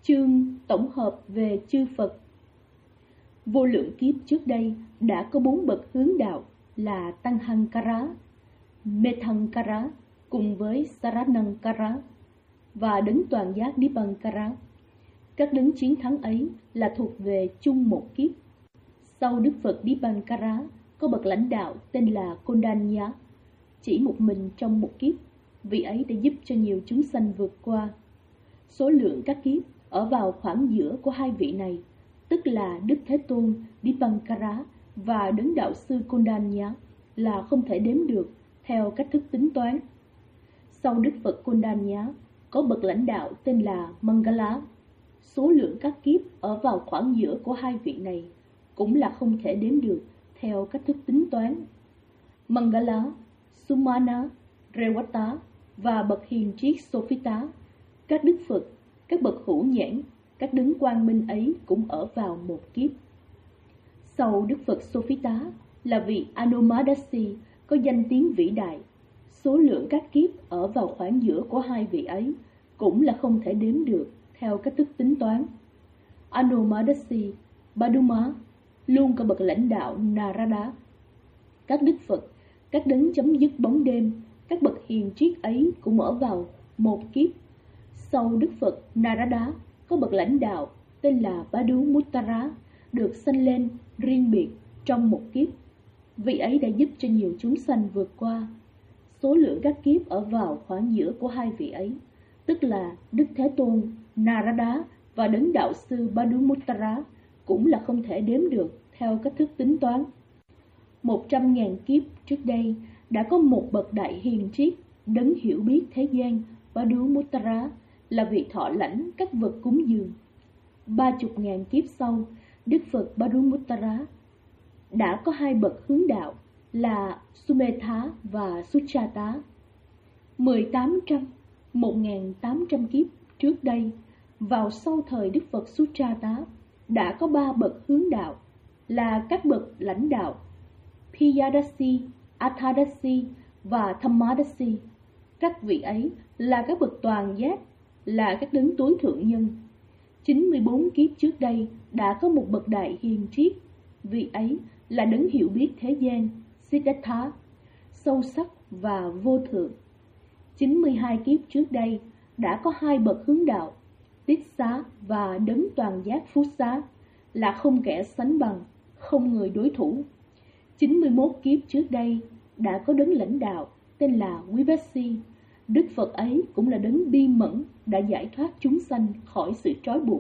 Chương tổng hợp về chư Phật. Vô lượng kiếp trước đây đã có 4 bậc hướng đạo là Tanghankara, Methankara cùng với Saranankara và đấng toàn giác Nibbānkara. Các đấng chiến thắng ấy là thuộc về chung một kiếp. Sau Đức Phật Nibbānkara có bậc lãnh đạo tên là Kondanya. Chỉ một mình trong một kiếp, vị ấy đã giúp cho nhiều chúng sanh vượt qua. Số lượng các kiếp ở vào khoảng giữa của hai vị này, tức là Đức Thế Tôn Nibbānkara và đấng đạo sư Kondanya, là không thể đếm được theo cách thức tính toán. Sau Đức Phật Kondanya có bậc lãnh đạo tên là Mangala. Số lượng các kiếp ở vào khoảng giữa của hai vị này cũng là không thể đếm được theo cách thức tính toán. Mangala, Sumana, Rewata và bậc hiền triết Sophita, các đức Phật, các bậc hữu nhãn, các đấng quang minh ấy cũng ở vào một kiếp. Sau Đức Phật Sophita là vị Anomadasi có danh tiếng vĩ đại. Số lượng các kiếp ở vào khoảng giữa của hai vị ấy cũng là không thể đếm được theo cách thức tính toán. Anomadasi, Paduma luôn có bậc lãnh đạo Narada. Các đức Phật, các đấng chấm dứt bóng đêm, các bậc hiền triết ấy cũng ở vào một kiếp. Sau Đức Phật Narada có bậc lãnh đạo tên là Padumuttara, được sanh lên riêng biệt trong một kiếp. Vị ấy đã giúp cho nhiều chúng sanh vượt qua. Số lượng các kiếp ở vào khoảng giữa của hai vị ấy, tức là Đức Thế Tôn Narada và đấng đạo sư Padumuttara, cũng là không thể đếm được theo cách thức tính toán. 100.000 kiếp trước đây đã có một bậc đại hiền triết, đấng hiểu biết thế gian Padumuttara, là vị thọ lãnh các vật cúng dường. 30.000 kiếp sau, Đức Phật Padumuttara đã có 2 bậc hướng đạo là Sumetha và Suchata. 1.800 kiếp trước đây, vào sau thời Đức Phật Suchata, đã có 3 bậc hướng đạo là các bậc lãnh đạo Piyadasi, Athadasi và Thammadasi. Các vị ấy là các bậc toàn giác, là các đấng tối thượng nhân. 94 kiếp trước đây đã có một bậc đại hiền triết, vị ấy là đấng hiểu biết thế gian Siddhartha, sâu sắc và vô thượng. 92 kiếp trước đây đã có 2 bậc hướng đạo Tiết Xá và đấng toàn giác Phú Xá, là không kẻ sánh bằng, không người đối thủ. 91 kiếp trước đây đã có đấng lãnh đạo tên là Vivasi. Đức Phật ấy cũng là đấng bi mẫn, đã giải thoát chúng sanh khỏi sự trói buộc.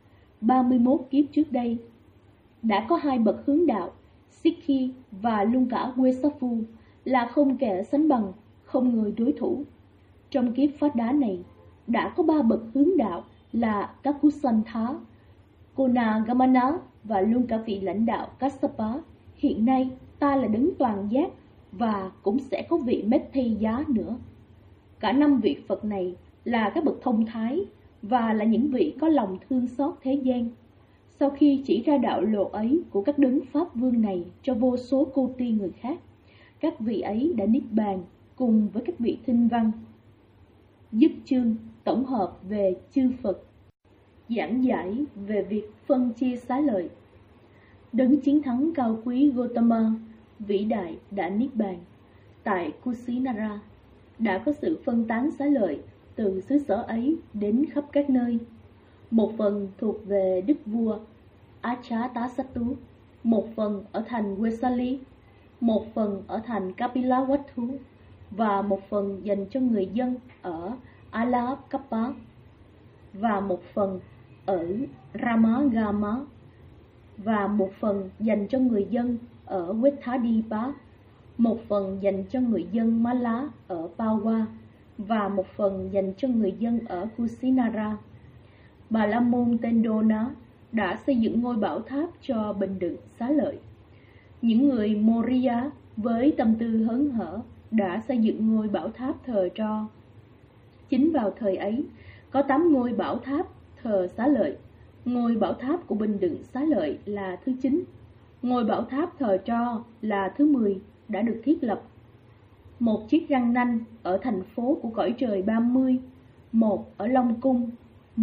31 kiếp trước đây đã có 2 bậc hướng đạo Sikhi và luôn cả Wesafu, là không kẻ sánh bằng, không người đối thủ. Trong kiếp Phát Đá này đã có 3 bậc hướng đạo là Kakusantha, Konagamana và luôn cả vị lãnh đạo Kassapa. Hiện nay ta là đấng toàn giác và cũng sẽ có vị Methaya nữa. Cả 5 vị Phật này là các bậc thông thái và là những vị có lòng thương xót thế gian. Sau khi chỉ ra đạo lộ ấy của các đấng Pháp Vương này cho vô số cô ti người khác, các vị ấy đã niết bàn cùng với các vị thinh văn. Dứt chương tổng hợp về chư Phật. Giảng giải về việc phân chia xá lợi. Đấng chiến thắng cao quý Gotama vĩ đại đã niết bàn. Tại Kusinara đã có sự phân tán xá lợi từ xứ sở ấy đến khắp các nơi. Một phần thuộc về đức vua Ajatasattu, một phần ở thành Vesali, một phần ở thành Kapilavatthu và một phần dành cho người dân ở Alapkapa và một phần ở Ramagama và một phần dành cho người dân ở Vethadipa, một phần dành cho người dân Mala ở Pawa và một phần dành cho người dân ở Kusinara. Bà La Môn tên Dona đã xây dựng ngôi bảo tháp cho bình đựng xá lợi. Những người Moria với tâm tư hớn hở đã xây dựng ngôi bảo tháp thờ tro. Chính vào thời ấy có 8 ngôi bảo tháp thờ xá lợi. Ngôi bảo tháp của bình đựng xá lợi là thứ 9. Ngôi bảo tháp thờ tro là thứ 10 đã được thiết lập. Một chiếc răng nanh ở thành phố của cõi trời 30, một ở Long Cung, một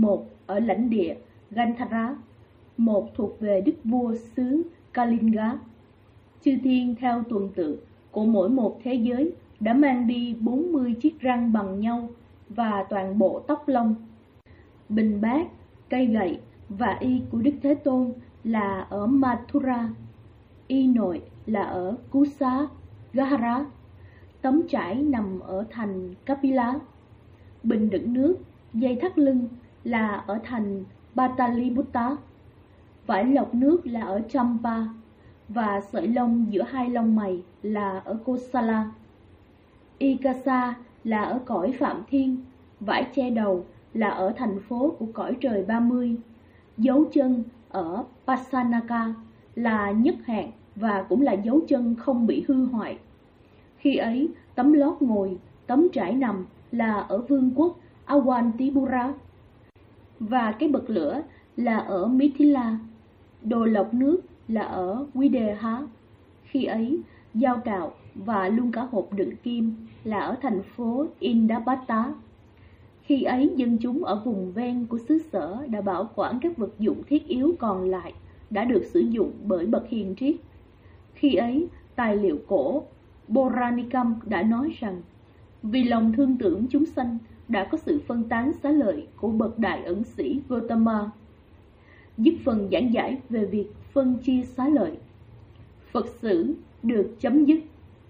ở lãnh địa Gandhara, một thuộc về đức vua xứ Kalinga. Chư thiên theo tuần tự của mỗi một thế giới đã mang đi 40 chiếc răng bằng nhau và toàn bộ tóc lông. Bình bát, cây gậy và y của Đức Thế Tôn là ở Mathura, y nội là ở Kusa Gahara, tấm trải nằm ở thành Kapila, bình đựng nước, dây thắt lưng là ở thành Pataliputta, vải lọc nước là ở Champa, và sợi lông giữa hai lông mày là ở Kosala. Ikasa là ở cõi Phạm Thiên, vải che đầu là ở thành phố của cõi trời 30, dấu chân ở Pasanaka là nhất hạng và cũng là dấu chân không bị hư hoại. Khi ấy, tấm lót ngồi, tấm trải nằm là ở vương quốc Awantipura, và cái bật lửa là ở Mithila, đồ lọc nước là ở Videha. Khi ấy, dao cạo và luôn cả hộp đựng kim là ở thành phố Indapata. Khi ấy, dân chúng ở vùng ven của xứ sở đã bảo quản các vật dụng thiết yếu còn lại đã được sử dụng bởi bậc hiền triết. Khi ấy, tài liệu cổ Boranikam đã nói rằng vì lòng thương tưởng chúng sanh đã có sự phân tán xá lợi của bậc đại ẩn sĩ Gautama. Dứt phần giảng giải về việc phân chia xá lợi, Phật sử được chấm dứt.